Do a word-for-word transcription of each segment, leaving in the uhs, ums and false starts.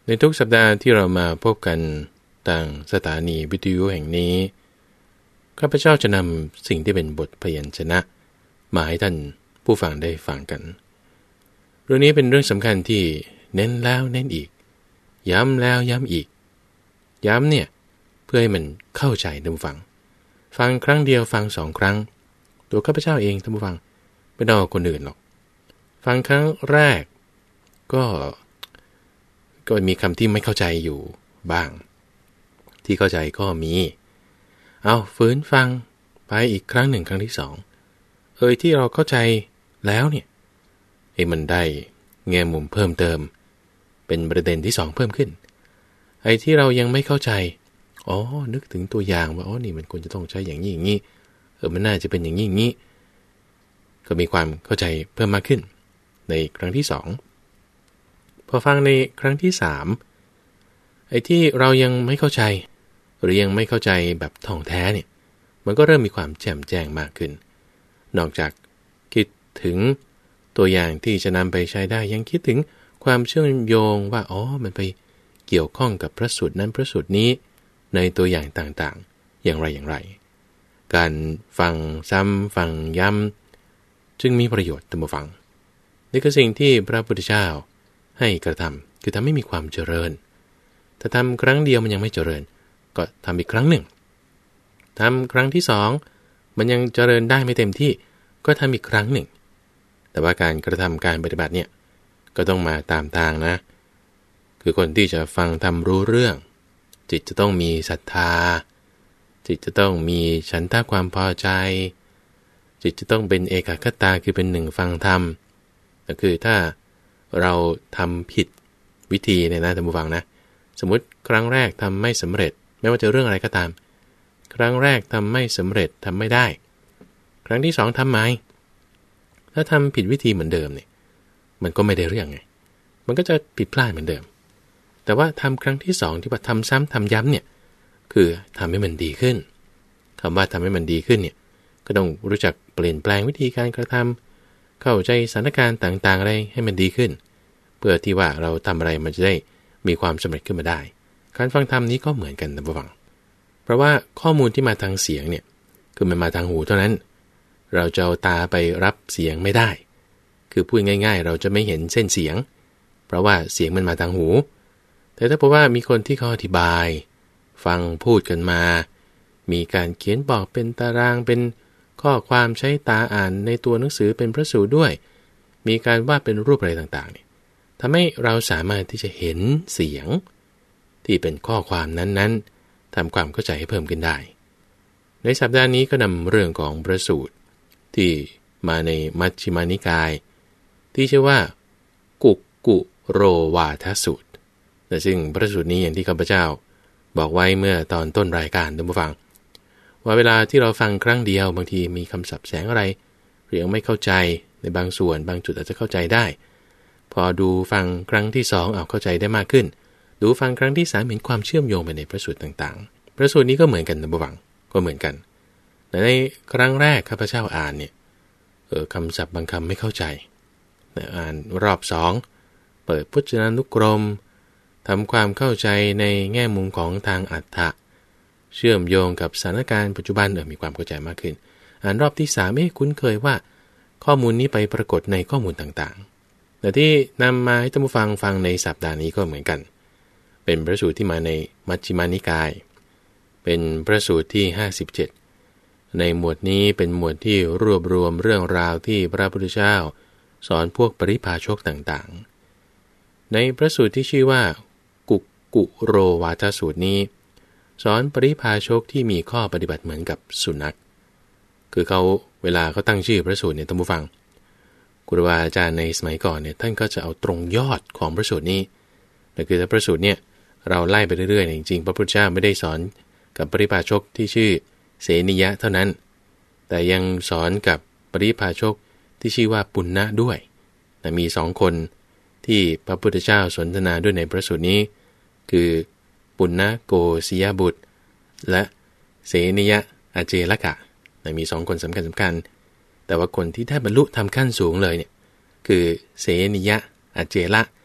ในทุกสัปดาห์ที่เรามาพบกันทางสถานีวิทยุแห่งนี้ข้าพเจ้าจะนำสิ่งที่เป็นบทพยัญชนะมาให้ท่านผู้ฟังได้ฟังกันเรื่องนี้เป็นเรื่องสำคัญที่เน้นแล้วเน้นอีกย้ำแล้วย้ำอีกย้ำเนี่ยเพื่อให้มันเข้าใจท่านผู้ฟังฟังครั้งเดียวฟังสองครั้งตัวข้าพเจ้าเองท่านผู้ฟังไม่ต้องเอาคนอื่นหรอกฟังครั้งแรกก็ก็มีคำที่ไม่เข้าใจอยู่บ้างที่เข้าใจก็มีเอาฝืนฟังไปอีกครั้งหนึ่งครั้งที่สองเอ่ยที่เราเข้าใจแล้วเนี่ยไอ้มันได้แง่มุมเพิ่มเติมเป็นประเด็นที่สองเพิ่มขึ้นไอ้ที่เรายังไม่เข้าใจอ๋อนึกถึงตัวอย่างว่าอ๋อนี่มันควรจะต้องใช้อย่างนี้อย่างนี้เออมันน่าจะเป็นอย่างนี้อย่างนี้ก็มีความเข้าใจเพิ่มมากขึ้นในครั้งที่สองพอฟังในครั้งที่สามไอ้ที่เรายังไม่เข้าใจหรือยังไม่เข้าใจแบบท่องแท้เนี่ยมันก็เริ่มมีความแจ่มแจ้งมากขึ้นนอกจากคิดถึงตัวอย่างที่จะนำไปใช้ได้ยังคิดถึงความเชื่อมโยงว่าอ๋อมันไปเกี่ยวข้องกับพระสูตรนั้นพระสูตรนี้ในตัวอย่างต่างๆอย่างไรอย่างไรการฟังซ้ำฟังย้ำจึงมีประโยชน์ตามมาฟังนี่คือสิ่งที่พระพุทธเจ้าให้กระทำคือทำให้มีความเจริญถ้าทำครั้งเดียวมันยังไม่เจริญก็ทำอีกครั้งหนึ่งทำครั้งที่สองมันยังเจริญได้ไม่เต็มที่ก็ทำอีกครั้งหนึ่งแต่ว่าการกระทำการปฏิบัติเนี่ยก็ต้องมาตามทางนะคือคนที่จะฟังทำรู้เรื่องจิตจะต้องมีศรัทธาจิตจะต้องมีฉันทะความพอใจจิตจะต้องเป็นเอกคตาคือเป็นหนึ่งฟังธรรมก็คือถ้าเราทำผิดวิธีเนี่ยนะท่านผู้ฟังนะสมมุติครั้งแรกทำไม่สำเร็จไม่ว่าจะเรื่องอะไรก็ตามครั้งแรกทำไม่สำเร็จทำไม่ได้ครั้งที่สองทำไหมถ้าทำผิดวิธีเหมือนเดิมเนี่ยมันก็ไม่ได้เรื่องไงมันก็จะผิดพลาดเหมือนเดิมแต่ว่าทำครั้งที่สองที่ว่าทำซ้ำทำย้ำเนี่ยคือทำให้มันดีขึ้นคำว่าทำให้มันดีขึ้นเนี่ยก็ต้องรู้จักเปลี่ยนแปลงวิธีการกระทำเข้าใจสถานการณ์ต่างๆอะไรให้มันดีขึ้นเพื่อที่ว่าเราทำอะไรมันจะได้มีความสำเร็จขึ้นมาได้การฟังธรรมนี้ก็เหมือนกันนะผู้ฟังเพราะว่าข้อมูลที่มาทางเสียงเนี่ยคือมันมาทางหูเท่านั้นเราจะเอาตาไปรับเสียงไม่ได้คือพูดง่ายๆเราจะไม่เห็นเส้นเสียงเพราะว่าเสียงมันมาทางหูแต่ถ้าเพราะว่ามีคนที่เขาอธิบายฟังพูดกันมามีการเขียนบอกเป็นตารางเป็นข้อความใช้ตาอ่านในตัวหนังสือเป็นพระสูตรด้วยมีการวาดเป็นรูปอะไรต่างๆเนี่ยทำให้เราสามารถที่จะเห็นเสียงที่เป็นข้อความนั้นๆทำความเข้าใจให้เพิ่มขึ้นได้ในสัปดาห์นี้ก็นำเรื่องของพระสูตรที่มาในมัชฌิมานิกายที่ชื่อว่ากุกกุโรวาทสูตรแต่ซึ่งพระสูตรนี้อย่างที่ข้าพเจ้าบอกไว้เมื่อตอนต้นรายการท่านผู้ฟังว่าเวลาที่เราฟังครั้งเดียวบางทีมีคำศัพท์แสงอะไรหรือยังไม่เข้าใจในบางส่วนบางจุดอาจจะเข้าใจได้พอดูฟังครั้งที่สองเอาเข้าใจได้มากขึ้นดูฟังครั้งที่สามเห็นความเชื่อมโยงไปในพระสูตรต่างๆพระสูตรนี้ก็เหมือนกันท่านผู้ฟังก็เหมือนกันแต่ในครั้งแรกข้าพเจ้าอ่านเนี่ยเออคำศัพท์บางคำไม่เข้าใจอ่านรอบสองเปิดพจนานุกรมทำความเข้าใจในแง่มุมของทางอรรถะเชื่อมโยงกับสถานการณ์ปัจจุบันเออมีความเข้าใจมากขึ้นอ่านรอบที่สามไม่คุ้นเคยว่าข้อมูลนี้ไปปรากฏในข้อมูลต่างๆแต่ที่นำมาให้ท่านผู้ฟังฟังในสัปดาห์นี้ก็เหมือนกันเป็นพระสูตรที่มาในมัชฌิมานิกายเป็นพระสูตรที่ห้าสิบเจ็ดในหมวดนี้เป็นหมวดที่รวบรวมเรื่องราวที่พระพุทธเจ้าสอนพวกปริพาชกต่างๆในพระสูตรที่ชื่อว่ากุกกุโรวาทสูตรนี้สอนปริพาชกที่มีข้อปฏิบัติเหมือนกับสุนัขคือเขาเวลาเขาตั้งชื่อพระสูตรเนี่ยท่านผู้ฟังครูบาอาจารย์ในสมัยก่อนเนี่ยท่านก็จะเอาตรงยอดของพระสูตรนี้แต่คือถ้าพระสูตรเนี่ยเราไล่ไปเรื่อยๆจริงๆพระพุทธเจ้าไม่ได้สอนกับปริพาชกที่ชื่อเสนิยะเท่านั้นแต่ยังสอนกับปริพาชกที่ชื่อว่าปุณณะด้วยแต่มีสองคนที่พระพุทธเจ้าสนทนาด้วยในพระสูตรนี้คือปุณณโกสิยบุตรและเสนิยะอาเจลกะมีสองคนสำคัญสำคัญแต่ว่าคนที่ได้บรรลุทำขั้นสูงเลยเนี่ยคือเสนิยะอาเจละท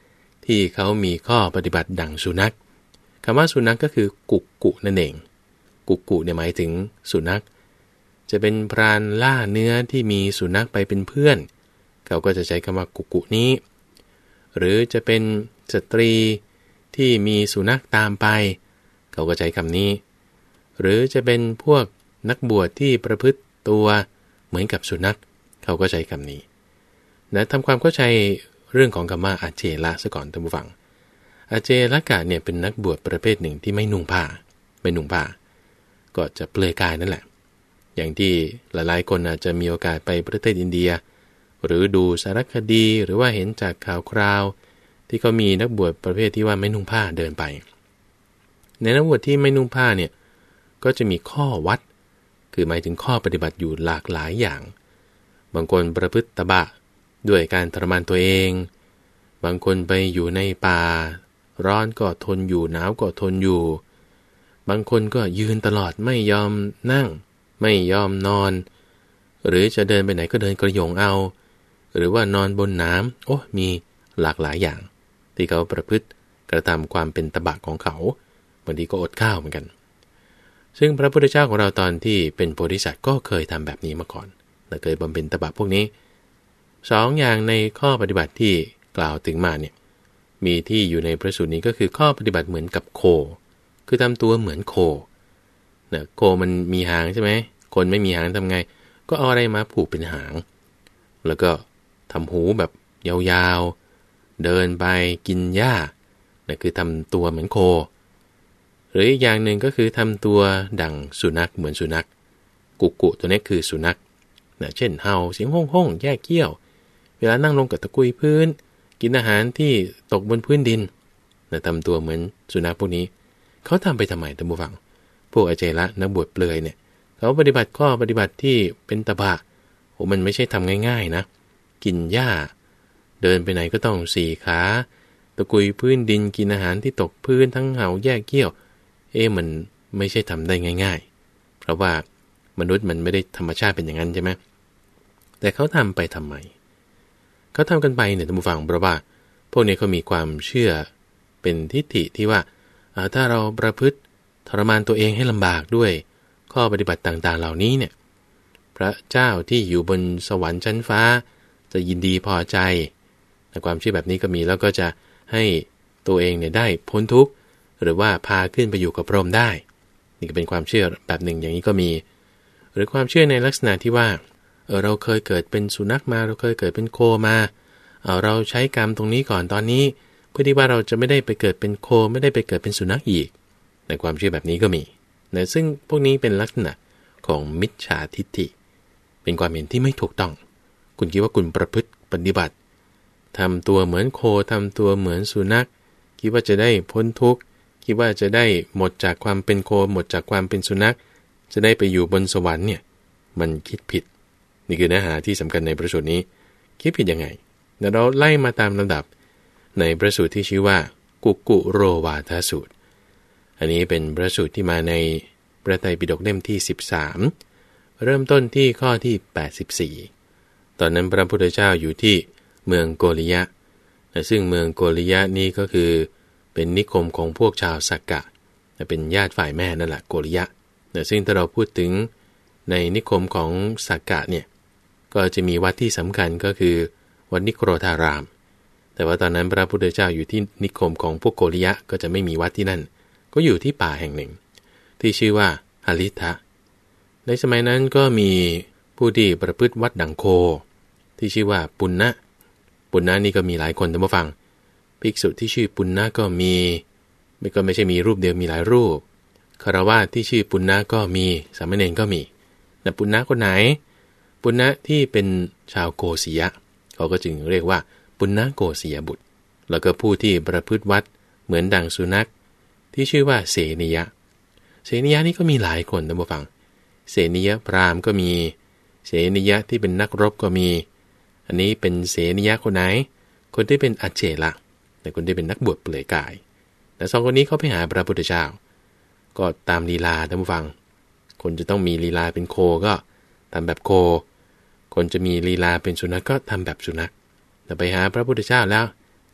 ที่เขามีข้อปฏิบัติดั่งสุนัขคำว่าสุนัขก็คือกุกกุนั่นเองกุกกุเนี่ยหมายถึงสุนัขจะเป็นพรานล่าเนื้อที่มีสุนัขไปเป็นเพื่อนเขาก็จะใช้คำว่ากุกกุนี้หรือจะเป็นสตรีที่มีสุนัขตามไปเขาก็ใช้คำนี้หรือจะเป็นพวกนักบวชที่ประพฤติตัวเหมือนกับสุนัขเขาก็ใช้คำนี้นะทำความเข้าใจเรื่องของคำว่าอาเจละซะก่อนท่านผู้ฟังอาเจละกะเนี่ยเป็นนักบวชประเภทหนึ่งที่ไม่นุ่งผ้าไม่นุ่งผ้าก็จะเปลือยกายนั่นแหละอย่างที่หลายๆคนอาจจะมีโอกาสไปประเทศอินเดียหรือดูสารคดีหรือว่าเห็นจากข่าวคราวที่เขามีนักบวชประเภทที่ว่าไม่นุ่งผ้าเดินไปในนักบวชที่ไม่นุ่งผ้าเนี่ยก็จะมีข้อวัดคือหมายถึงข้อปฏิบัติอยู่หลากหลายอย่างบางคนประพฤติตบะด้วยการทรมานตัวเองบางคนไปอยู่ในป่าร้อนก็ทนอยู่หนาวก็ทนอยู่บางคนก็ยืนตลอดไม่ยอมนั่งไม่ยอมนอนหรือจะเดินไปไหนก็เดินกระโยงเอาหรือว่านอนบนน้ำโอ้มีหลากหลายอย่างที่เขาประพฤติกระทำความเป็นตบะของเขาบางทีก็อดข้าวเหมือนกันซึ่งพระพุทธเจ้าของเราตอนที่เป็นโพธิสัตว์ก็เคยทำแบบนี้มาก่อนและเคยบำเพ็ญตบะพวกนี้สองอย่างในข้อปฏิบัติที่กล่าวถึงมาเนี่ยมีที่อยู่ในพระสูตรนี้ก็คือข้อปฏิบัติเหมือนกับโคคือทำตัวเหมือนโคนะโคมันมีหางใช่ไหมคนไม่มีหางทำไงก็เอาอะไรมาผูกเป็นหางแล้วก็ทำหูแบบยาวๆเดินไปกินหญ้านะคือทำตัวเหมือนโคหรืออีกอย่างหนึ่งก็คือทำตัวดั่งสุนัขเหมือนสุนัขกุกกุตัวนี้คือสุนัขนะเช่นเห่าเสียงห้องห้องแยกเกี้ยวเวลานั่งลงกับตะกุยพื้นกินอาหารที่ตกบนพื้นดินนะทำตัวเหมือนสุนัขพวกนี้เขาทำไปทำไมท่านผู้ฟังพวกอาเจละนักบวชเปลือยเนี่ยเขาปฏิบัติข้อปฏิบัติที่เป็นตบะโอ้มันไม่ใช่ทำง่ายๆนะกินหญ้าเดินไปไหนก็ต้องสี่ขาตะกุยพื้นดินกินอาหารที่ตกพื้นทั้งเห่าแยกเกี้ยวเอ๊ะมันไม่ใช่ทำได้ง่ายๆเพราะว่ามนุษย์มันไม่ได้ธรรมชาติเป็นอย่างนั้นใช่ไหมแต่เขาทำไปทำไมเขาทำกันไปเนี่ยท่านผู้ฟังเพราะว่าพวกนี้เขามีความเชื่อเป็นทิฏฐิที่ว่าถ้าเราประพฤติทรมานตัวเองให้ลำบากด้วยข้อปฏิบัติต่างๆเหล่านี้เนี่ยพระเจ้าที่อยู่บนสวรรค์ชั้นฟ้าจะยินดีพอใจแต่ความเชื่อแบบนี้ก็มีแล้วก็จะให้ตัวเองเนี่ยได้พ้นทุกข์หรือว่าพาขึ้นไปอยู่กับพรหมได้นี่ก็เป็นความเชื่อแบบหนึ่งอย่างนี้ก็มีหรือความเชื่อในลักษณะที่ว่าเออเราเคยเกิดเป็นสุนัขมาเราเคยเกิดเป็นโคมาเออเราใช้กรรมตรงนี้ก่อนตอนนี้เพื่อที่ว่าเราจะไม่ได้ไปเกิดเป็นโคไม่ได้ไปเกิดเป็นสุนัขอีกในความเชื่อแบบนี้ก็มีนะซึ่งพวกนี้เป็นลักษณะของมิจฉาทิฏฐิเป็นความเห็นที่ไม่ถูกต้องคุณคิดว่าคุณประพฤติปฏิบัติทำตัวเหมือนโคทำตัวเหมือนสุนัขคิดว่าจะได้พ้นทุกข์คิดว่าจะได้หมดจากความเป็นโคหมดจากความเป็นสุนัขจะได้ไปอยู่บนสวรรค์เนี่ยมันคิดผิดนี่คือเนื้อหาที่สำคัญในพระสูตรนี้คิดผิดยังไงเดี๋ยวเราไล่มาตามลำดับในพระสูตรที่ชื่อว่ากุกกุโรวาทสูตรอันนี้เป็นพระสูตรที่มาในพระไตรปิฎกเล่มที่สิบสามเริ่มต้นที่ข้อที่แปดสิบสี่ตอนนั้นพระพุทธเจ้าอยู่ที่เมืองโกริยะซึ่งเมืองโกริยะนี้ก็คือเป็นนิคมของพวกชาวสักกะเป็นญาติฝ่ายแม่นั่นแหละโกริยะซึ่งถ้าเราพูดถึงในนิคมของสักกะเนี่ยก็จะมีวัดที่สำคัญก็คือวัดนิโครธารามแต่ว่าตอนนั้นพระพุทธเจ้าอยู่ที่นิคมของพวกโกริยะก็จะไม่มีวัดที่นั่นก็อยู่ที่ป่าแห่งหนึ่งที่ชื่อว่าหลิทะในสมัยนั้นก็มีผู้ที่ประพฤติวัดดังโคที่ชื่อว่าปุณณะปุณณะนี่ก็มีหลายคนท่านผู้ฟังภิกษุที่ชื่อปุณณะก็มีไม่ก็ไม่ใช่มีรูปเดียวมีหลายรูปคฤหัสถ์ที่ชื่อปุณณะก็มีสามเณรก็มีแต่ปุณณะคนไหนปุณณะที่เป็นชาวโกสิยะเขาก็จึงเรียกว่าปุณณะโกสิยบุตรแล้วก็ผู้ที่ประพฤติวัดเหมือนดังสุนัขที่ชื่อว่าเสนิยะเสนิยะนี่ก็มีหลายคนท่านผู้ฟังเสนิยะพราหมณ์ก็มีเสนิยะที่เป็นนักรบก็มีอันนี้เป็นเสนิยะคนไหนคนที่เป็นอาเจละแต่คนที่เป็นนักบวชเปลือยกายแต่สองคนนี้เขาไปหาพระพุทธเจ้าก็ตามลีลาท่านผู้ฟังคนจะต้องมีลีลาเป็นโคก็ทำแบบโคคนจะมีลีลาเป็นสุนัขก็ทำแบบสุนัขแต่ไปหาพระพุทธเจ้าแล้ว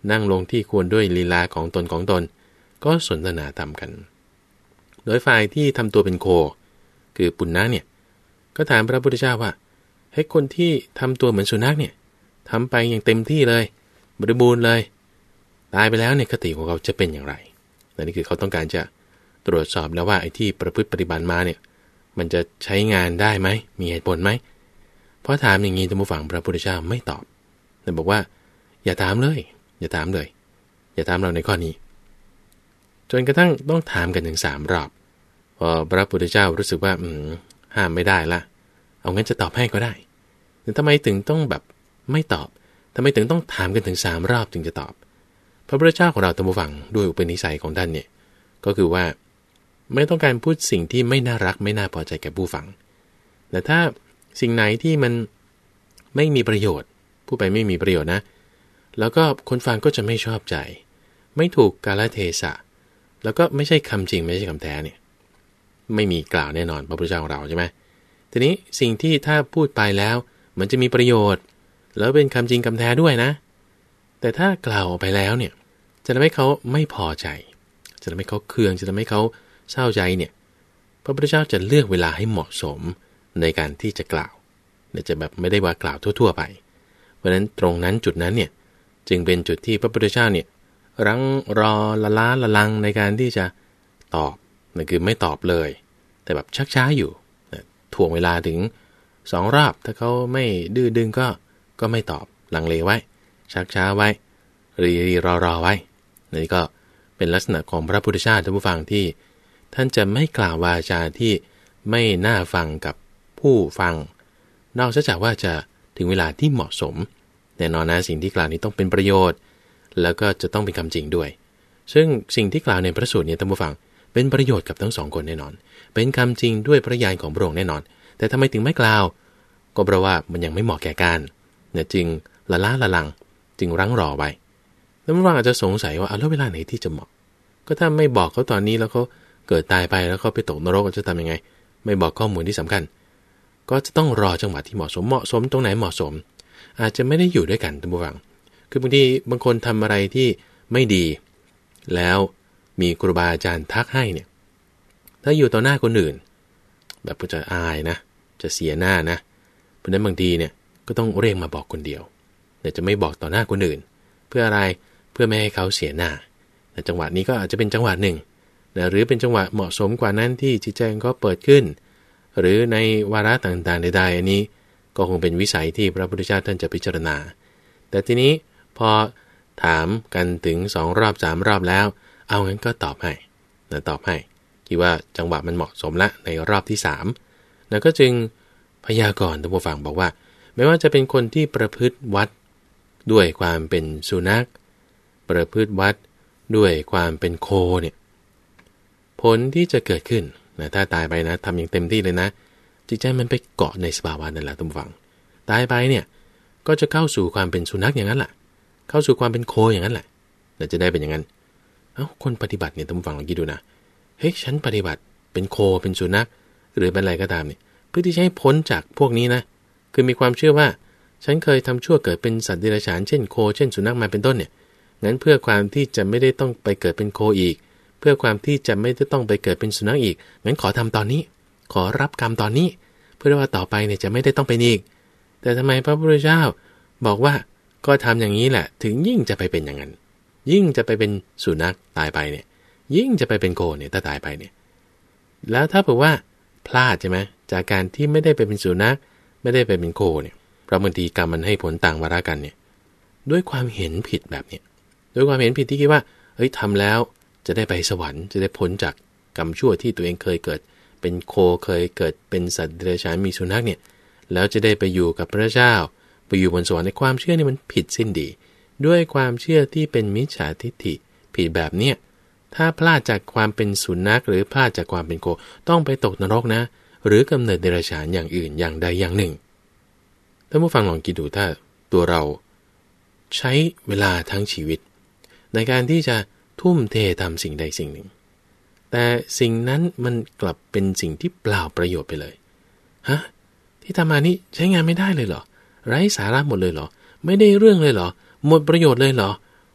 นั่งลงที่ควรด้วยลีลาของตนของตนก็สนทนาธรรมกันโดยฝ่ายที่ทำตัวเป็นโคคือปุณณะเนี่ยก็ถามพระพุทธเจ้าว่าให้คนที่ทำตัวเหมือนสุนัขเนี่ยทำไปอย่างเต็มที่เลยบริบูรณ์เลยตายไปแล้วเนี่ยคติของเขาจะเป็นอย่างไรนี่คือเขาต้องการจะตรวจสอบแล้วว่าไอ้ที่ประพฤติปฏิบัติมาเนี่ยมันจะใช้งานได้ไหมมีเหตุผลไหมเพราะถามอย่างนี้ท่านผู้ฟังพระพุทธเจ้าไม่ตอบแต่บอกว่าอย่าถามเลยอย่าถามเลยอย่าถามเราในข้อนี้จนกระทั่งต้องถามกันถึงสามรอบพอพระพุทธเจ้ารู้สึกว่าอืมห้ามไม่ได้ละเอางั้นจะตอบให้ก็ได้แต่ทำไมถึงต้องแบบไม่ตอบทำไมถึงต้องถามกันถึงสามรอบจึงจะตอบพระพุทธเจ้าของเราท่านผู้ฟังด้วยอุปนิสัยของท่านเนี่ยก็คือว่าไม่ต้องการพูดสิ่งที่ไม่น่ารักไม่น่าพอใจแก่ผู้ฟังแต่ถ้าสิ่งไหนที่มันไม่มีประโยชน์พูดไปไม่มีประโยชน์นะแล้วก็คนฟังก็จะไม่ชอบใจไม่ถูกกาลเทศะแล้วก็ไม่ใช่คำจริงไม่ใช่คำแท้เนี่ยไม่มีกล่าวแน่นอนพระพุทธเจ้าของเราใช่ไหมทีนี้สิ่งที่ถ้าพูดไปแล้วมันจะมีประโยชน์แล้วเป็นคำจริงคำแท้ด้วยนะแต่ถ้ากล่าวออกไปแล้วเนี่ยจะทำให้เขาไม่พอใจจะทำให้เขาเคืองจะทำให้เขาเศร้าใจเนี่ยพระพุทธเจ้าจะเลือกเวลาให้เหมาะสมในการที่จะกล่าวเนี่ยจะแบบไม่ได้ว่ากล่าวทั่วๆไปเพราะฉะนั้นตรงนั้นจุดนั้นเนี่ยจึงเป็นจุดที่พระพุทธเจ้าเนี่ยรั้งรอละล้าละลังในการที่จะตอบนั่นคือไม่ตอบเลยแต่แบบชักช้าอยู่ถ่วงเวลาถึงสองรอบถ้าเขาไม่ดื้อดึงก็ก็ไม่ตอบลังเลไว้ชักช้าไว้รีรีรอรอไว้นี่ก็เป็นลักษณะของพระพุทธเจ้าท่านผู้ฟังที่ท่านจะไม่กล่าววาจาที่ไม่น่าฟังกับผู้ฟังนอกจากว่าจะถึงเวลาที่เหมาะสมแน่นอนนะสิ่งที่กล่าวนี้ต้องเป็นประโยชน์แล้วก็จะต้องเป็นคำจริงด้วยซึ่งสิ่งที่กล่าวในพระสูตรเนี่ยท่านผู้ฟังเป็นประโยชน์กับทั้งสองคนแน่นอนเป็นคำจริงด้วยพระญาณของพระองค์แน่นอนแต่ทำไมถึงไม่กล่าวก็เพราะว่ามันยังไม่เหมาะแก่การเนี่ยจึงละล้าละลังจึงรั้งรอไว้แล้วมันว่าอาจจะสงสัยว่าเอาแล้วเวลาไหนที่จะเหมาะก็ถ้าไม่บอกเขาตอนนี้แล้วเขาเกิดตายไปแล้วเขาไปตกนรกจะทำยังไงไม่บอกข้อมูลที่สำคัญก็จะต้องรอจังหวะที่เหมาะสมเหมาะสมตรงไหนเหมาะสมอาจจะไม่ได้อยู่ด้วยกันท่านผู้ฟังคือบางทีบางคนทำอะไรที่ไม่ดีแล้วมีครูบาอาจารย์ทักให้เนี่ยถ้าอยู่ต่อหน้าคนอื่นแบบก็จะอายนะจะเสียหน้านะเพราะนั้นบางทีเนี่ยก็ต้องเรียกมาบอกคนเดียวแต่จะไม่บอกต่อหน้าคนอื่นเพื่ออะไรเพื่อไม่ให้เขาเสียหน้าแต่จังหวะนี้ก็อาจจะเป็นจังหวะหนึ่งนะหรือเป็นจังหวะเหมาะสมกว่านั้นที่จิตใจก็เปิดขึ้นหรือในวาระต่างๆใดๆอันนี้ก็คงเป็นวิสัยที่พระพุทธเจ้าท่านจะพิจารณาแต่ทีนี้พอถามกันถึงสองรอบสามรอบแล้วเอางั้นก็ตอบให้นะตอบให้คิดว่าจังหวะมันเหมาะสมละในรอบที่สามแล้วก็จึงพยากรณ์ท่านผู้ฟังบอกว่าไม่ว่าจะเป็นคนที่ประพฤติวัดด้วยความเป็นสุนัขประพฤติวัดด้วยความเป็นโคเนี่ยผลที่จะเกิดขึ้นนะถ้าตายไปนะทำอย่างเต็มที่เลยนะจิตใจมันไปเกาะในสภาวะนั่นแหละท่านผู้ฟังตายไปเนี่ยก็จะเข้าสู่ความเป็นสุนัขอย่างนั้นแหละเข้าสู่ความเป็นโคอย่างนั้นแหละเราจะได้เป็นอย่างนั้นเอ้าคนปฏิบัติเนี่ยท่านผู้ฟังลองคิดดูนะเฮ้ยฉันปฏิบัติเป็นโคเป็นสุนัขหรือเป็นอะไรก็ตามเนี่ยเพื่อที่จะให้พ้นจากพวกนี้นะคือมีความเชื่อว่าฉันเคยทำชั่วเกิดเป็นสัตว์เดรัจฉานเช่นโคเช่นสุนัขมาเป็นต้นเนี่ยงั้นเพื่อความที่จะไม่ได้ต้องไปเกิดเป็นโคอีกเพื่อความที่จะไม่ได้ต้องไปเกิดเป็นสุนัขอีกงั้นขอทำตอนนี้ขอรับกรรมตอนนี้เพื่อว่าต่อไปเนี่ยจะไม่ได้ต้องเป็นอีกแต่ทำไมพระพุทธเจ้าบอกว่าก็ทำอย่างนี้แหละถึงยิ่งจะไปเป็นอย่างนั้นยิ่งจะไปเป็นสุนัขตายไปเนี่ยยิ่งจะไปเป็นโคเนี่ยถ้าตายไปเนี่ยแล้วถ้าเผื่อว่าพลาดใช่ไหมจากการที่ไม่ได้ไปเป็นสุนัขไม่ได้ไปเป็นโคเนี่ยเพราะบางทีกรรมมันให้ผลต่างวาระกันเนี่ยด้วยความเห็นผิดแบบนี้ด้วยความเห็นผิดที่คิดว่าเฮ้ยทำแล้วจะได้ไปสวรรค์จะได้พ้นจากกรรมชั่วที่ตัวเองเคยเกิดเป็นโคเคยเกิดเป็นสัตว์เดรัจฉานมีสุนัขเนี่ยแล้วจะได้ไปอยู่กับพระเจ้าไปอยู่บนสวรรค์ในความเชื่อนี่มันผิดสิ้นดีด้วยความเชื่อที่เป็นมิจฉาทิฏฐิผิดแบบเนี้ยถ้าพลาดจากความเป็นสุนัขหรือพลาดจากความเป็นโคต้องไปตกนรกนะหรือกำเนิดเดรัจฉานอย่างอื่นอย่างใดอย่างหนึ่งท่านผู้ฟังลองคิดดูถ้าตัวเราใช้เวลาทั้งชีวิตในการที่จะทุ่มเททำสิ่งใดสิ่งหนึ่งแต่สิ่งนั้นมันกลับเป็นสิ่งที่เปล่าประโยชน์ไปเลยฮะที่ทำมานี้ใช้งานไม่ได้เลยเหรอไร้สาระหมดเลยเหรอไม่ได้เรื่องเลยเหรอหมดประโยชน์เลยเหรอ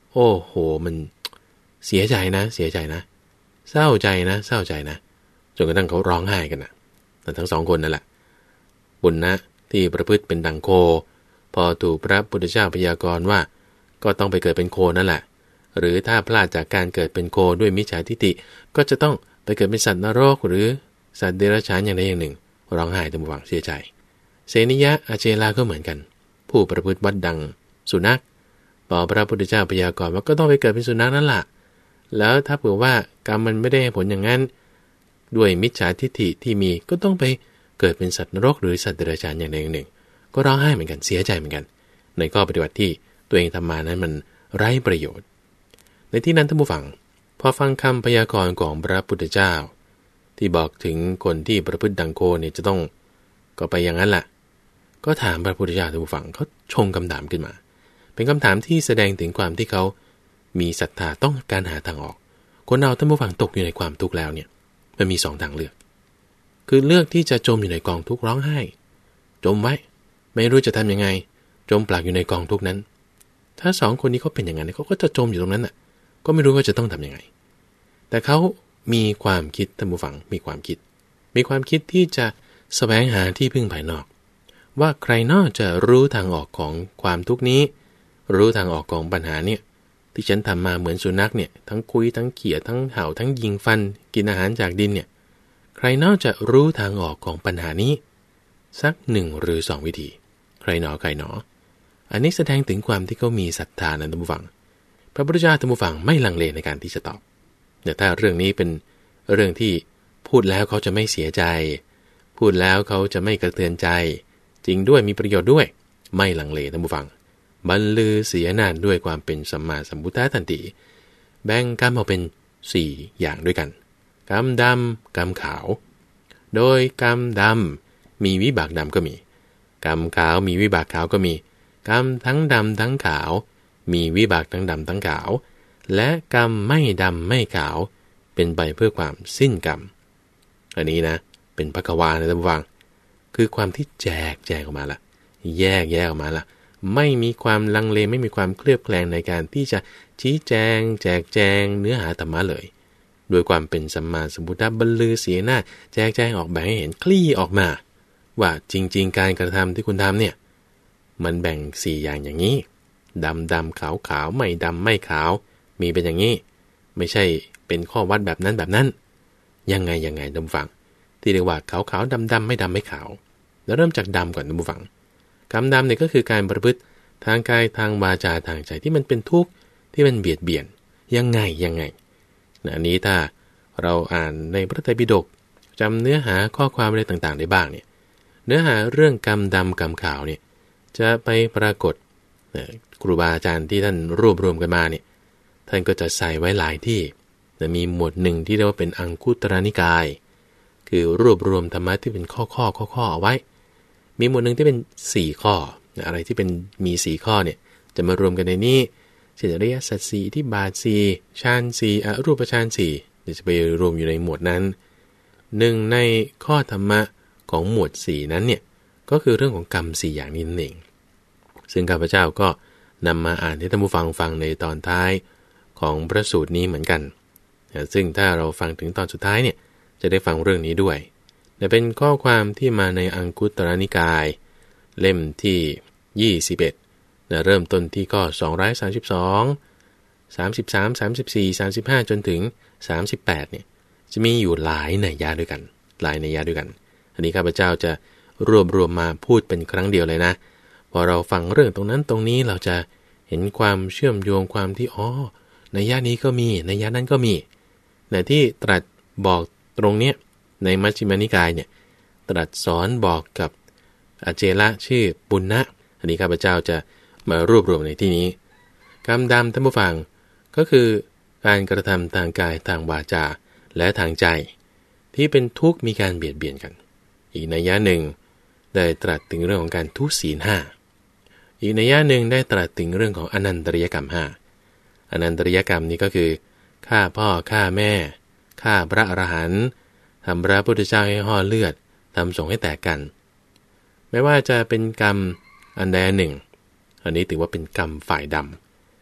โอ้โหมันเสียใจนะเสียใจนะเศร้าใจนะเศร้าใจนะจนกระทั่งเขาร้องไห้กันนะแต่ทั้งสองคนนั่นแหละบุญนะที่ประพฤติเป็นดังโคพอถูกพระพุทธเจ้าพยากรณ์ว่าก็ต้องไปเกิดเป็นโคนั่นแหละหรือถ้าพลาดจากการเกิดเป็นโคด้วยมิจฉาทิฏฐิก็จะต้องไปเกิดเป็นสัตว์นรกหรือสัตว์เดรัจฉานอย่างใดอย่างหนึ่งร้องไห้ตามหวังเสียใจเสนิยะอาเจลาก็เหมือนกันผู้ประพฤติวัดดังสุนัขพอพระพุทธเจ้าพยากรณ์ว่าก็ต้องไปเกิดเป็นสุนัขนั่นแหละแล้วถ้าเผื่อว่ากรรมมันไม่ได้ให้ผลอย่างนั้นด้วยมิจฉาทิฏฐิที่มีก็ต้องไปเกิดเป็นสัตว์นรกหรือสัตว์เดรัจฉานอย่างใดอย่างหนึ่งก็ร้องไห้เหมือนกันเสียใจเหมือนกันในข้อปฏิบัติที่ตัวเองทำมานั้นมันไร้ประโยชน์ในที่นั้นท่านผู้ฟังพอฟังคำพยากรณ์ของพระพุทธเจ้าที่บอกถึงคนที่ประพฤติดังโคเนี่ยจะต้องก็ไปอย่างนั้นแหละก็ถามพระพุทธเจ้าท่านผู้ฟังเขาชงคำถามขึ้นมาเป็นคำถามที่แสดงถึงความที่เขามีศรัทธาต้องการหาทางออกคนเราท่านผู้ฟังตกอยู่ในความทุกข์แล้วเนี่ยมันมีสองทางเลือกคือเลือกที่จะจมอยู่ในกองทุกข์ร้องไห้จมไว้ไม่รู้จะทำยังไงจมปลักอยู่ในกองทุกข์นั้นถ้าสองคนนี้เขาเป็นอย่างนั้นเขาก็จะจมอยู่ตรงนั้นน่ะก็ไม่รู้ว่าจะต้องทำยังไงแต่เขามีความคิดท่านผู้ฟังมีความคิดมีความคิดที่จะแสวงหาที่พึ่งภายนอกว่าใครนอกจะรู้ทางออกของความทุกข์นี้รู้ทางออกของปัญหาเนี่ยที่ฉันทำมาเหมือนสุนัขเนี่ยทั้งคุยทั้งเขี่ยทั้งเห่าทั้งยิงฟันกินอาหารจากดินเนี่ยใครนอกจะรู้ทางออกของปัญหานี้สักหนึ่งหรือสองวิธีใครหนอใครหนออันนี้แสดงถึงความที่เขามีศรัทธาในท่านผู้ฟังพระพุทธเจ้าท่านผู้ฟังไม่ลังเลในการที่จะตอบแต่ถ้าเรื่องนี้เป็นเรื่องที่พูดแล้วเขาจะไม่เสียใจพูดแล้วเขาจะไม่กระเทือนใจจริงด้วยมีประโยชน์ด้วยไม่ลังเลท่านผู้ฟังบรรลือเสียนานด้วยความเป็นสัมมาสัมพุทธะทันทีแบ่งกรรมออกเป็นสี่อย่างด้วยกันกรรมดำกรรมขาวโดยกรรมดำมีวิบากดำก็มีกรรมขาวมีวิบากขาวก็มีกรรมทั้งดำทั้งขาวมีวิบากทั้งดำทั้งขาวและกรรมไม่ดำไม่ขาวเป็นไปเพื่อความสิ้นกรรมอันนี้นะเป็นภควานะท่านผู้ฟังคือความที่แจกแจงออกมาละแยกแยกออกมาละไม่มีความลังเลไม่มีความเคลือบแคลงในการที่จะชี้แจงแจกแจงเนื้อหาธรรมะเลยโดยความเป็นสัมมาสัมพุทธะบรรลือเสียหน้าแจกแจงออกแบ่งให้เห็นคลี่ออกมาว่าจริงๆการกระทำที่คุณทำเนี่ยมันแบ่งสี่อย่างอย่างนี้ดำดำขาวขาวไม่ดำไม่ขาวมีเป็นอย่างนี้ไม่ใช่เป็นข้อวัดแบบนั้นแบบนั้นยังไงยังไงท่านผู้ฟังที่เรียกว่าขาวขาวดำดำไม่ดำไม่ขาวแล้วเริ่มจากดำก่อนท่านผู้ฟังกรรมดำเนี่ยก็คือการประพฤติทางกายทางวาจาทางใจที่มันเป็นทุกข์ที่มันเบียดเบียนยังไงยังไงนะอันนี้ถ้าเราอ่านในพระไตรปิฎกจำเนื้อหาข้อความอะไรต่างๆได้บ้างเนี่ยเนื้อหาเรื่องกรรมดำกรรมขาวเนี่ยจะไปปรากฏครูบาอาจารย์ที่ท่านรวบรวมกันมาเนี่ยท่านก็จะใส่ไว้หลายที่มีหมวดหนึ่งที่เรียกว่าเป็นอังคุตรนิกายคือรวบรวมธรรมะที่เป็นข้อข้อข้อข้อเอาไว้มีหมวดหนึ่งที่เป็นสี่ข้ออะไรที่เป็นมีสี่ข้อเนี่ยจะมารวมกันในนี้เช่นอริยสัจสี่ที่บาทสี่ฌานสี่อรูปฌานสี่จะไปรวมอยู่ในหมวดนั้นหนึ่งในข้อธรรมะของหมวดสี่นั้นเนี่ยก็คือเรื่องของกรรมสี่อย่างนี้นั่นเองซึ่งข้าพเจ้าก็นำมาอ่านให้ท่านผู้ฟังฟังในตอนท้ายของพระสูตรนี้เหมือนกันซึ่งถ้าเราฟังถึงตอนสุดท้ายเนี่ยจะได้ฟังเรื่องนี้ด้วยแต่เป็นข้อความที่มาในอังคุตรนิกายเล่มที่ยี่สิบเอ็ดนะเริ่มต้นที่ข้อสองร้อยสามสิบสอง สามสิบสาม สามสิบสี่ สามสิบห้าจนถึงสามสิบแปดเนี่ยจะมีอยู่หลายนัยยะด้วยกันหลายนัยยะด้วยกันอันนี้ข้าพเจ้าจะรวบรวมมาพูดเป็นครั้งเดียวเลยนะพอเราฟังเรื่องตรงนั้นตรงนี้เราจะเห็นความเชื่อมโยงความที่อ๋อนัยยะนี้ก็มีนัยยะนั้นก็มีแต่ที่ตรัสบอกตรงเนี้ยในมัชฌิมานิกายเนี่ยตรัสสอนบอกกับอาเจละชื่อปุณณะอันนี้ข้าพเจ้าจะมารวบรวมในที่นี้กรรมดำท่านผู้ฟังก็คือการกระทำทางกายทางวาจาและทางใจที่เป็นทุกข์มีการเบียดเบียนกันอีกนัยยะหนึ่งได้ตรัสถึงเรื่องของการทุศีลห้าอีกนัยยะหนึ่งได้ตรัสถึงเรื่องของอนันตริยกรรมห้าอนันตริยกรรมนี้ก็คือฆ่าพ่อฆ่าแม่ฆ่าพระอรหันต์ทำพระพุทธเจ้าให้ห่อเลือดทำสงฆ์ให้แตกกันไม่ว่าจะเป็นกรรมอันใดหนึ่งอันนี้ถือว่าเป็นกรรมฝ่ายดำค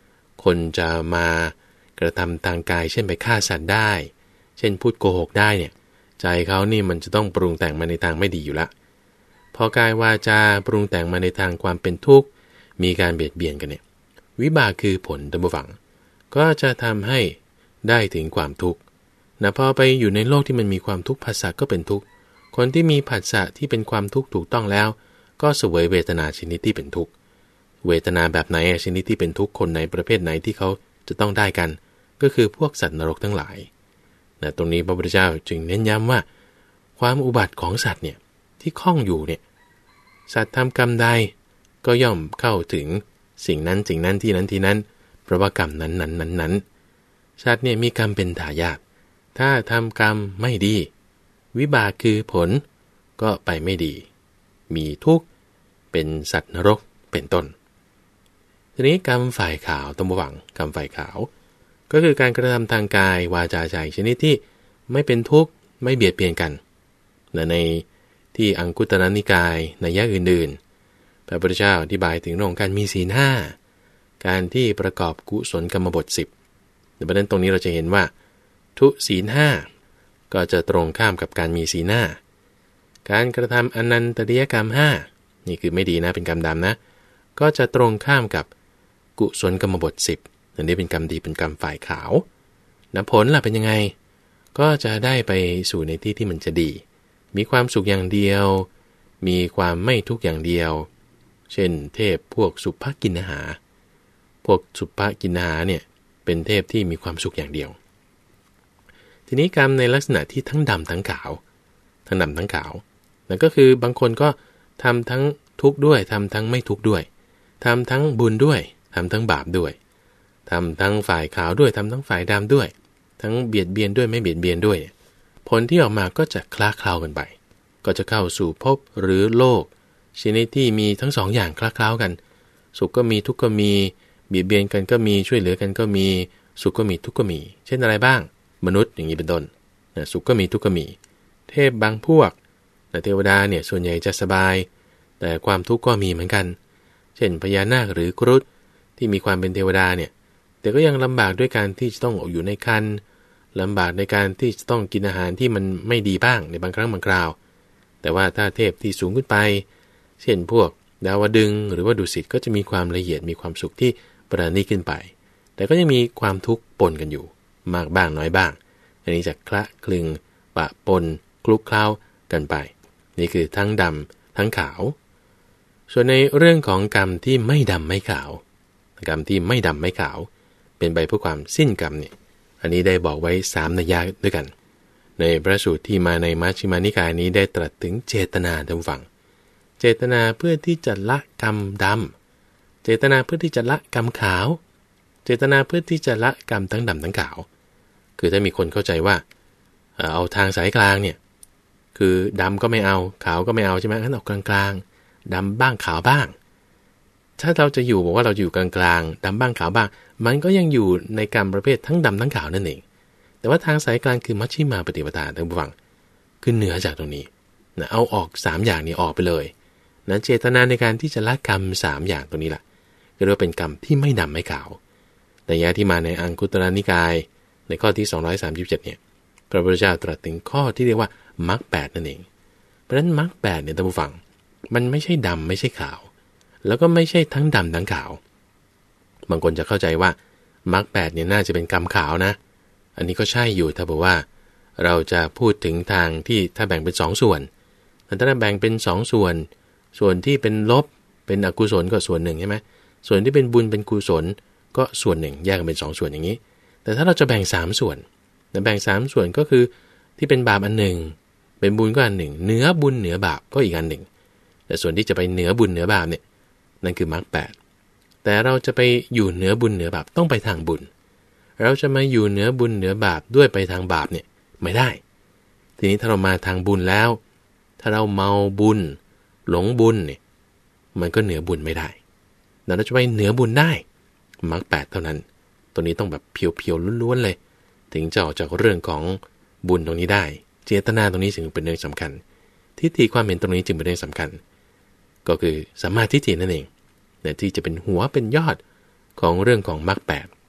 คนจะมากระทำทางกายเช่นไปฆ่าสัตว์ได้เช่นพูดโกหกได้เนี่ยใจเขานี่มันจะต้องปรุงแต่งมาในทางไม่ดีอยู่ละพอกายวาจาปรุงแต่งมาในทางความเป็นทุกข์มีการเบียดเบียนกันเนี่ยวิบากคือผลตัมบูฝังก็จะทำให้ได้ถึงความทุกข์นะพอไปอยู่ในโลกที่มันมีความทุกข์ผัสสะก็เป็นทุกข์คนที่มีผัสสะที่เป็นความทุกข์ถูกต้องแล้วก็เสวยเวทนาชนิดที่เป็นทุกข์เวทนาแบบไหนชนิดที่เป็นทุกข์คนในประเภทไหนที่เขาจะต้องได้กันก็คือพวกสัตว์นรกทั้งหลายนะตรงนี้พระพุทธเจ้าจึงเน้นย้ำว่าความอุบัติของสัตว์เนี่ยที่คล้องอยู่เนี่ยสัตว์ทำกรรมใดก็ย่อมเข้าถึงสิ่งนั้นสิ่งนั้นที่นั้นที่นั้นเพราะว่ากรรมนั้นนั้นนั้นนั้นสัตว์เนี่ยมีกรรมเป็นทายาทถ้าทำกรรมไม่ดีวิบากคือผลก็ไปไม่ดีมีทุกข์เป็นสัตว์นรกเป็นต้นทีนี้กรรมฝ่ายขาวต้องระวังกรรมฝ่ายขาวก็คือการกระทำทางกายวาจาใจชนิดที่ไม่เป็นทุกข์ไม่เบียดเบียนกันและในที่อังคุตรนิกายในยะอื่นๆพระพุทธเจ้าอธิบายถึงเรื่องการมีศีลห้าการที่ประกอบกุศลกรรมบทสิบในประเด็นตรงนี้เราจะเห็นว่าทุศีลห้าก็จะตรงข้ามกับการมีศีลห้าการกระทำอนันตริยกรรมห้านี่คือไม่ดีนะเป็นกรรมดำนะก็จะตรงข้ามกับกุศลกรรมบทสิบอันนี้เป็นกรรมดีเป็นกรรมฝ่ายขาวนะผลล่ะเป็นยังไงก็จะได้ไปสู่ในที่ที่มันจะดีมีความสุขอย่างเดียวมีความไม่ทุกข์อย่างเดียวเช่นเทพพวกสุภกินหาพวกสุภกินหาเนี่ยเป็นเทพที่มีความสุขอย่างเดียวทีนี้กรรมในลักษณะที่ทั้งดำทั้งขาวทั้งดำทั้งขาวนั่นก็คือบางคนก็ทำทั้งทุกข์ด้วยทำทั้งไม่ทุกข์ด้วยทำทั้งบุญด้วยทำทั้งบาปด้วยทำทั้งฝ่ายขาวด้วยทำทั้งฝ่ายดำด้วยทั้งเบียดเบียนด้วยไม่เบียดเบียนด้วยผลที่ออกมาก็จะคล้าคลาวกันไปก็จะเข้าสู่ภพหรือโลกชนิดที่มีทั้งสองอย่างคล้าคลาวกันสุขก็มีทุกข์ก็มีเบียดเบียนกันก็มีช่วยเหลือกันก็มีสุขก็มีทุกข์ก็มีเช่นอะไรบ้างมนุษย์อย่างนี้เป็นต้นนะสุขก็มีทุกข์ก็มีเทพบางพวกนะเทวดาเนี่ยส่วนใหญ่จะสบายแต่ความทุกข์ก็มีเหมือนกันเช่นพญานาคหรือครุฑที่มีความเป็นเทวดาเนี่ยแต่ก็ยังลำบากด้วยการที่จะต้องอยู่ในครรภ์ลำบากในการที่จะต้องกินอาหารที่มันไม่ดีบ้างในบางครั้งบางคราวแต่ว่าถ้าเทพที่สูงขึ้นไปเช่นพวกดาวดึงส์หรือว่าดุสิตก็จะมีความละเอียดมีความสุขที่ประณีตขึ้นไปแต่ก็ยังมีความทุกข์ปนกันอยู่มากบ้างน้อยบ้างอันนี้จะคละคลึงปะปนคลุกเคล้ากันไปนี่คือทั้งดำทั้งขาวส่วนในเรื่องของกรรมที่ไม่ดำไม่ขาวกรรมที่ไม่ดำไม่ขาวเป็นไปเพื่อความสิ้นกรรมเนี่ยอันนี้ได้บอกไว้สามนัยยะด้วยกันในพระสูตรที่มาในมัชฌิมานิกายนี้ได้ตรัสถึงเจตนาท่านผู้ฟังเจตนาเพื่อที่จะละกรรมดำเจตนาเพื่อที่จะละกรรมขาวเจตนาเพื่อที่จะละกรรมทั้งดำทั้งขาวคือถ้ามีคนเข้าใจว่าเอาทางสายกลางเนี่ยคือดำก็ไม่เอาขาวก็ไม่เอาใช่ไหมงั้นเอากลางๆดำบ้างขาวบ้างถ้าเราจะอยู่บอกว่าเราอยู่กลางๆดำบ้างขาวบ้างมันก็ยังอยู่ในกรรมประเภททั้งดำทั้งขาวนั่นเองแต่ว่าทางสายกลางคือมัชฌิมาปฏิปทาท่านผู้ฟังคือเหนือจากตรงนี้นะเอาออกสามอย่างนี้ออกไปเลยนะเจตนาในการที่จะละกรรมสามอย่างตรงนี้แหละก็เรียกว่าเป็นกรรมที่ไม่ดำไม่ขาวแต่ยะที่มาในอังคุตรนิกายในข้อที่สองร้อยสามสิบเจ็ดเนี่ยพระพุทธเจ้าตรัสถึงข้อที่เรียกว่ามรรคแปดนั่นเองเพราะฉะนั้นมรรคแปดเนี่ยท่านผู้ฟังมันไม่ใช่ดำไม่ใช่ขาวแล้วก็ไม่ใช่ทั้งดำทั้งขาวบางคนจะเข้าใจว่ามรรคแปดเนี่ยน่าจะเป็นกรรมขาวนะอันนี้ก็ใช่อยู่ถ้าบอกว่าเราจะพูดถึงทางที่ถ้าแบ่งเป็นสองส่วนถ้าแบ่งเป็นสองส่วนส่วนที่เป็นลบเป็นอกุศลก็ส่วนหนึ่งใช่ไหมส่วนที่เป็นบุญเป็นกุศลก็ส่วนหนึ่งแยกกันเป็นสองส่วนอย่างนี้แต่ถ้าเราจะแบ่งสามส่วนแบ่งสามส่วนก็คือที่เป็นบาปอันหนึ่งเป็นบุญก็อันหนึ่งเหนือบุญเหนือบาปก็อีกอันหนึ่งแต่ส่วนที่จะไปเหนือบุญเหนือบาปเนี่ยนั่นคือมรรคแปดแต่เราจะไปอยู่เหนือบุญเหนือบาปต้องไปทางบุญเราจะมาอยู่เหนือบุญเหนือบาปด้วยไปทางบาปเนี่ยไม่ได้ทีนี้ถ้าเรามาทางบุญแล้วถ้าเราเมาบุญหลงบุญเนี่ยมันก็เหนือบุญไม่ได้เราจะไปเหนือบุญได้มรรคแปดเท่านั้นตัวนี้ต้องแบบเพียวๆล้วนๆเลยถึงจะออกจากเรื่องของบุญตรงนี้ได้เจตนาตรงนี้จึงเป็นเรื่องสำคัญทิฏฐิความเห็นตรงนี้จึงเป็นเรื่องสำคัญก็คือสัมมาทิฏฐินั่นเองแต่ที่จะเป็นหัวเป็นยอดของเรื่องของมรรคแปด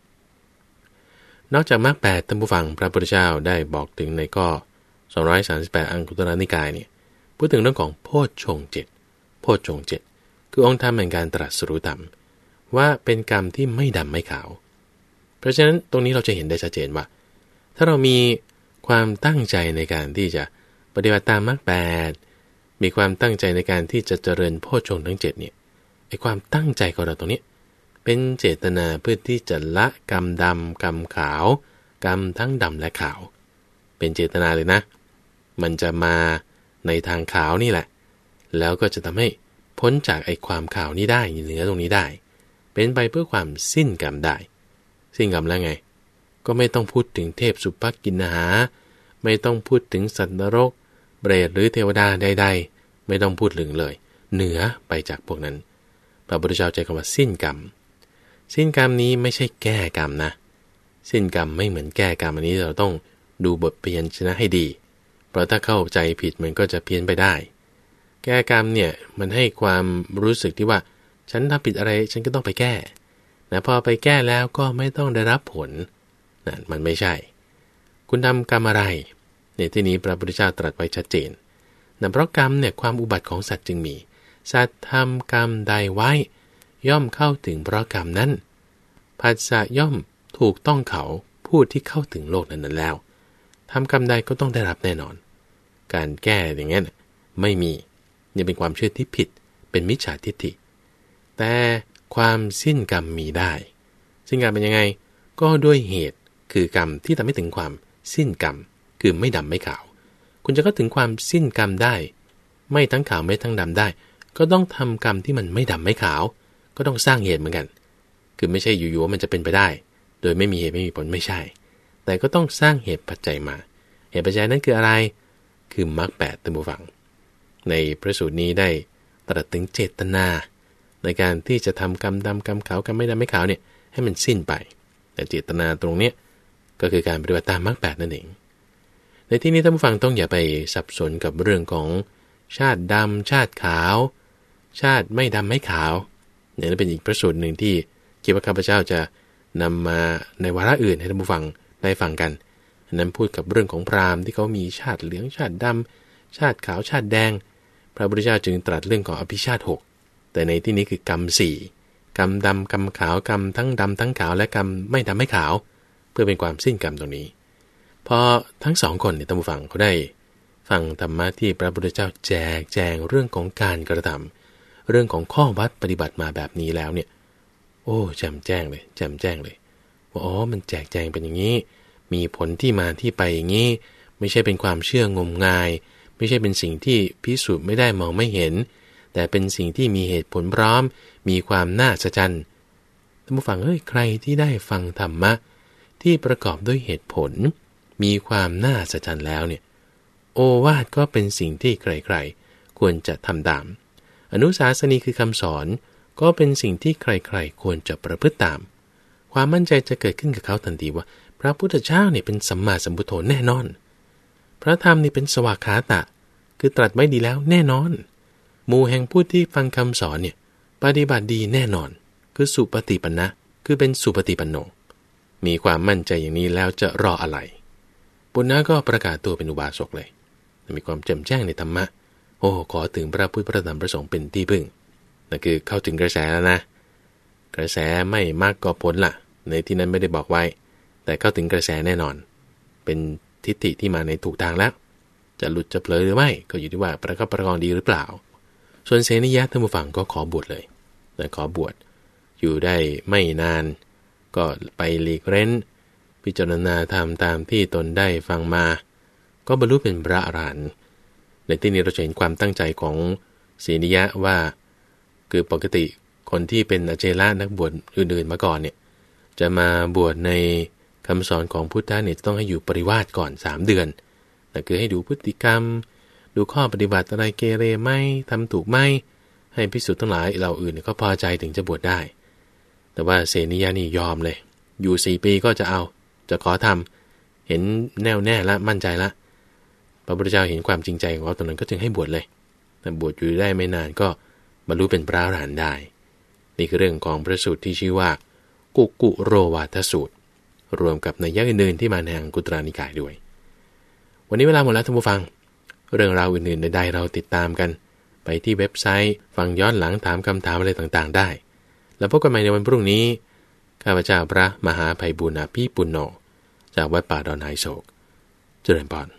นอกจากมรรคแปดท่านผู้ฟังพระพุทธเจ้าได้บอกถึงในข้อสองร้อยสามสิบแปดอังคุตรนิกายเนี่ยพูดถึงเรื่องของโพชฌงค์เจ็ดโพชฌงค์เจ็ดคือองค์ธรรมแห่งการตรัสรู้ธรรมว่าเป็นกรรมที่ไม่ดำไม่ขาวเพราะฉะนั้นตรงนี้เราจะเห็นได้ชัดเจนว่าถ้าเรามีความตั้งใจในการที่จะปฏิบัติตามมรรคแปดมีความตั้งใจในการที่จะเจริญโพชฌงค์ทั้งเจ็ดเนี่ยไอ้ความตั้งใจของเราตรงนี้เป็นเจตนาเพื่อที่จะละกรรมดำกรรมขาวกรรมทั้งดำและขาวเป็นเจตนาเลยนะมันจะมาในทางขาวนี่แหละแล้วก็จะทำให้พ้นจากไอ้ความขาวนี้ได้เหนือตรงนี้ได้เป็นไปเพื่อความสิ้นกรรมได้สิ้นกรรมแล้วไงก็ไม่ต้องพูดถึงเทพสุภกินหาไม่ต้องพูดถึงสัตว์นรกเปรตหรือเทวดาใดๆไม่ต้องพูดถึงเลยเหนือไปจากพวกนั้นพระพุทธเจ้าใช้คำว่าสิ้นกรรมสิ้นกรรมนี้ไม่ใช่แก้กรรมนะสิ้นกรรมไม่เหมือนแก้กรรมอันนี้เราต้องดูบทพยัญชนะให้ดีเพราะถ้าเข้าใจผิดมันก็จะเพี้ยนไปได้แก้กรรมเนี่ยมันให้ความรู้สึกที่ว่าฉันทำผิดอะไรฉันก็ต้องไปแก้นะพอไปแก้แล้วก็ไม่ต้องได้รับผลนั่นมันไม่ใช่คุณทำกรรมอะไรในที่นี้พระพุทธเจ้าตรัสไว้ชัดเจนนะเพราะกรรมเนี่ยความอุบัติของสัตว์จึงมีสัตว์ทำกรรมใดไว้ย่อมเข้าถึงเพราะกรรมนั้นผัสสะย่อมถูกต้องเขาผู้ที่เข้าถึงโลกนั้นๆแล้วทำกรรมใดก็ต้องได้รับแน่นอนการแก้อย่างนี้ไม่มีนี่เป็นความเชื่อที่ผิดเป็นมิจฉาทิฏฐิแต่ความสิ้นกรรมมีได้สิ้นกรรมเป็นยังไงก็ด้วยเหตุคือกรรมที่ทำให้ถึงความสิ้นกรรมคือไม่ดำไม่ขาวคุณจะเข้าถึงความสิ้นกรรมได้ไม่ทั้งขาวไม่ทั้งดำได้ก็ต้องทำกรรมที่มันไม่ดำไม่ขาวก็ต้องสร้างเหตุเหมือนกันคือไม่ใช่อยู่ๆมันจะเป็นไปได้โดยไม่มีเหตุไม่มีผลไม่ใช่แต่ก็ต้องสร้างเหตุปัจจัยมาเหตุปัจจัยนั้นคืออะไรคือมรรคแปดท่านผู้ฟังในพระสูตรนี้ได้ตรัสถึงเจตนาในการที่จะทำกรรมดำกรรมขาวกรรมไม่ดำไม่ขาวเนี่ยให้มันสิ้นไปแต่เจตนาตรงเนี้ยก็คือการปฏิบัติตามมรรคแปดนั่นเองในที่นี้ท่านผู้ฟังต้องอย่าไปสับสนกับเรื่องของชาติดำชาติขาวชาติไม่ดำไม่ขาวเนี่ยเป็นอีกพระสูตรหนึ่งที่คิดว่าข้าพเจ้าจะนำมาในวาระอื่นให้ท่านผู้ฟังได้ฟังกันนั้นพูดกับเรื่องของพราหมณ์ที่เขามีชาติเหลืองชาติดำชาติขาวชาติแดงพระพุทธเจ้าจึงตรัสเรื่องของอภิชาติหกแต่ในที่นี้คือกรรมสี่กรรมดำกรรมขาวกรรมทั้งดำทั้งขาวและกรรมไม่ดำไม่ขาวเพื่อเป็นความสิ้นกรรมตรงนี้พอทั้งสองคนเนี่ยท่านผู้ฟังเขาได้ฟังธรรมะที่พระพุทธเจ้าแจกแจงเรื่องของการกระทำเรื่องของข้อวัดปฏิบัติมาแบบนี้แล้วเนี่ยโอ้แจ่มแจ้งเลยแจ่มแจ้งเลยว่าอ๋อมันแจกแจงเป็นอย่างนี้มีผลที่มาที่ไปอย่างนี้ไม่ใช่เป็นความเชื่องมงายไม่ใช่เป็นสิ่งที่พิสูจน์ไม่ได้มองไม่เห็นแต่เป็นสิ่งที่มีเหตุผลพร้อมมีความน่าอัศจรรย์ท่านผู้ฟังเอ้ยใครที่ได้ฟังธรรมะที่ประกอบด้วยเหตุผลมีความน่าอัศจรรย์แล้วเนี่ยโอวาทก็เป็นสิ่งที่ใครๆควรจะทำตามอนุสาสนีคือคำสอนก็เป็นสิ่งที่ใครๆควรจะประพฤติตามความมั่นใจจะเกิดขึ้นกับเขาทันทีว่าพระพุทธเจ้าเนี่ยเป็นสัมมาสัมพุทโธแน่นอนพระธรรมนี่เป็นสวากขาตะคือตรัสไว้ดีแล้วแน่นอนหมู่แห่งผู้ที่ฟังคำสอนเนี่ยปฏิบัติดีแน่นอนคือสุปฏิปันนะคือเป็นสุปฏิปันโนมีความมั่นใจอย่างนี้แล้วจะรออะไรปุณณะก็ประกาศตัวเป็นอุบาสกเลยมีความแจ่มแจ้งในธรรมะโอ้ขอถึงพระพุทธพระธรรมพระสงฆ์เป็นที่พึ่งนั่นคือเข้าถึงกระแสแล้วนะกระแสไม่มากก็ผลล่ะในที่นั้นไม่ได้บอกไว้แต่เข้าถึงกระแสแน่นอนเป็นทิฏฐิที่มาในถูกทางแล้วจะหลุดจะเผลอหรือไม่ก็อยู่ที่ว่าประคับประคองดีหรือเปล่าส่วนเสนิยะท่านผู้ฟังก็ขอบวชเลยแต่ขอบวชอยู่ได้ไม่นานก็ไปหลีกเร้นพิจารณาธรรมตามที่ตนได้ฟังมาก็บรรลุเป็นพระอรหันต์ในที่นี้เราจะเห็นความตั้งใจของเสนิยะว่าคือปกติคนที่เป็นอเจละนักบวชอื่นๆมาก่อนเนี่ยจะมาบวชในคำสอนของพุทธะเนี่ยต้องให้อยู่ปริวาสก่อนสามเดือนแต่คือให้ดูพฤติกรรมดูข้อปฏิบัติอะไรเกเรไหมทำถูกไหมให้ภิกษุทั้งหลายเหล่าอื่นก็พอใจถึงจะบวชได้แต่ว่าเสนิยะนี่ยอมเลยอยู่สี่ปีก็จะเอาจะขอทำเห็นแน่วแน่ละมั่นใจละพระพุทธเจ้าเห็นความจริงใจของเขาตรงนั้นก็จึงให้บวชเลยแต่บวชอยู่ได้ไม่นานก็บรรลุเป็นพระอรหันต์ได้นี่คือเรื่องของพระสูตรที่ชื่อว่ากุกุโรวาทสูตรรวมกับในยะอื่นๆที่มาในอังคุตรานิกายด้วยวันนี้เวลาหมดแล้วท่านผู้ฟังเรื่องราวอื่นๆใดๆเราติดตามกันไปที่เว็บไซต์ฟังย้อนหลังถามคำถามอะไรต่างๆได้แล้วพบกันใหม่ในวันพรุ่งนี้ข้าพเจ้าพระมหาไพบูลย์อภิปุณโญจากวัดป่าดอนไฮโศกเจริญพร